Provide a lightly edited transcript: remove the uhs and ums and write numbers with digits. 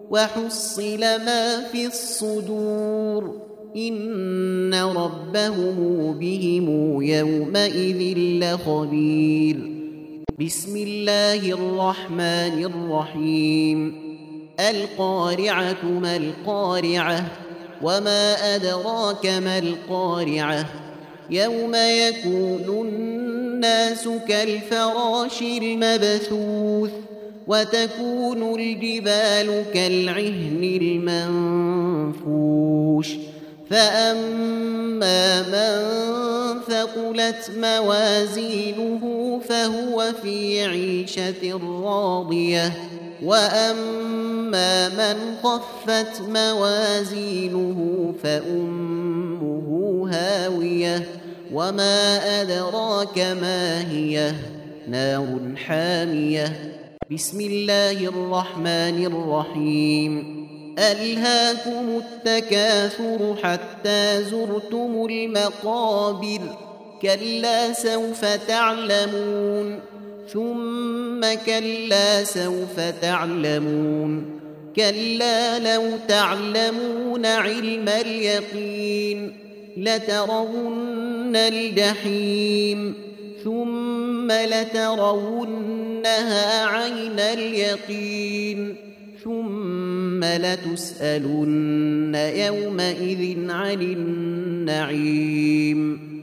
وحصل ما في الصدور إن ربهم بهم يومئذ لخبير. بسم الله الرحمن الرحيم. القارعة ما القارعة وما أدراك ما القارعة يوم يكون الناس كالفراش المبثوث وتكون الجبال كالعهن المنفوش فأما من ثقلت موازينه فهو في عيشة راضية وأما من خفت موازينه فأمه هاوية وما أدراك ما هي نار حامية. بسم الله الرحمن الرحيم. ألهاكم التكاثر حتى زرتم المقابر كلا سوف تعلمون ثم كلا سوف تعلمون كلا لو تعلمون علم اليقين لترون الجحيم ثم لترونها عين اليقين ثم لتسألن يومئذ عن النعيم.